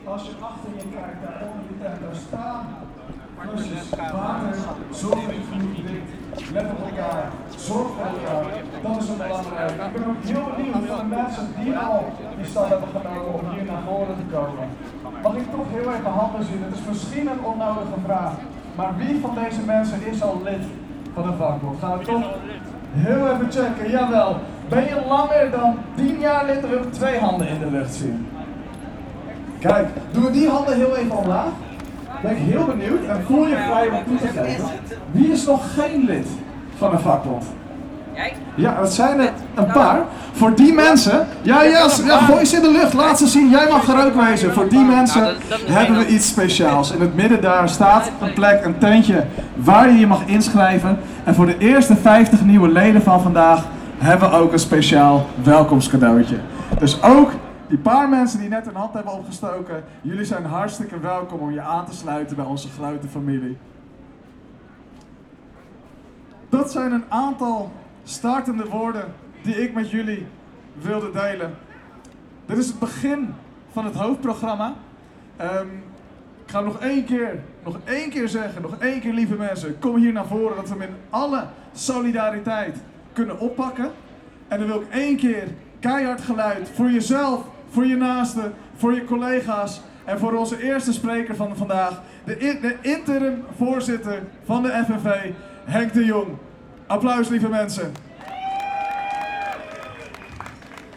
als je achter je kijkt, daar onder je tent, daar staan flusjes water, zorg dat je genoeg drinkt, let op elkaar, zorg voor elkaar, dat is het belangrijk. Ik ben ook heel benieuwd van de mensen die al die stap hebben genomen om hier naar voren te komen. Mag ik toch heel even handen zien? Het is misschien een onnodige vraag, maar wie van deze mensen is al lid van de vakbond? Gaan we toch heel even checken, jawel. Ben je langer dan 10 jaar lid? Dan wil ik 2 handen in de lucht zien. Kijk, doen we die handen heel even omlaag. Ben ik heel benieuwd en voel je vrij om toe te geven. Wie is nog geen lid van een vakbond? Jij? Ja, dat zijn er een paar. Voor die mensen, ja, gooi ze in de lucht, laat ze zien, jij mag er ook wezen. Voor die mensen hebben we iets speciaals. In het midden daar staat een plek, een tentje waar je je mag inschrijven. En voor de eerste 50 nieuwe leden van vandaag hebben we ook een speciaal welkomstcadeautje. Dus ook die paar mensen die net een hand hebben opgestoken, jullie zijn hartstikke welkom om je aan te sluiten bij onze grote familie. Dat zijn een aantal startende woorden die ik met jullie wilde delen. Dit is het begin van het hoofdprogramma. Ik ga nog één keer zeggen, nog één keer lieve mensen, kom hier naar voren dat we hem in alle solidariteit kunnen oppakken. En dan wil ik één keer keihard geluid voor jezelf, voor je naasten, voor je collega's en voor onze eerste spreker van vandaag, de interim voorzitter van de FNV, Henk de Jong. Applaus lieve mensen.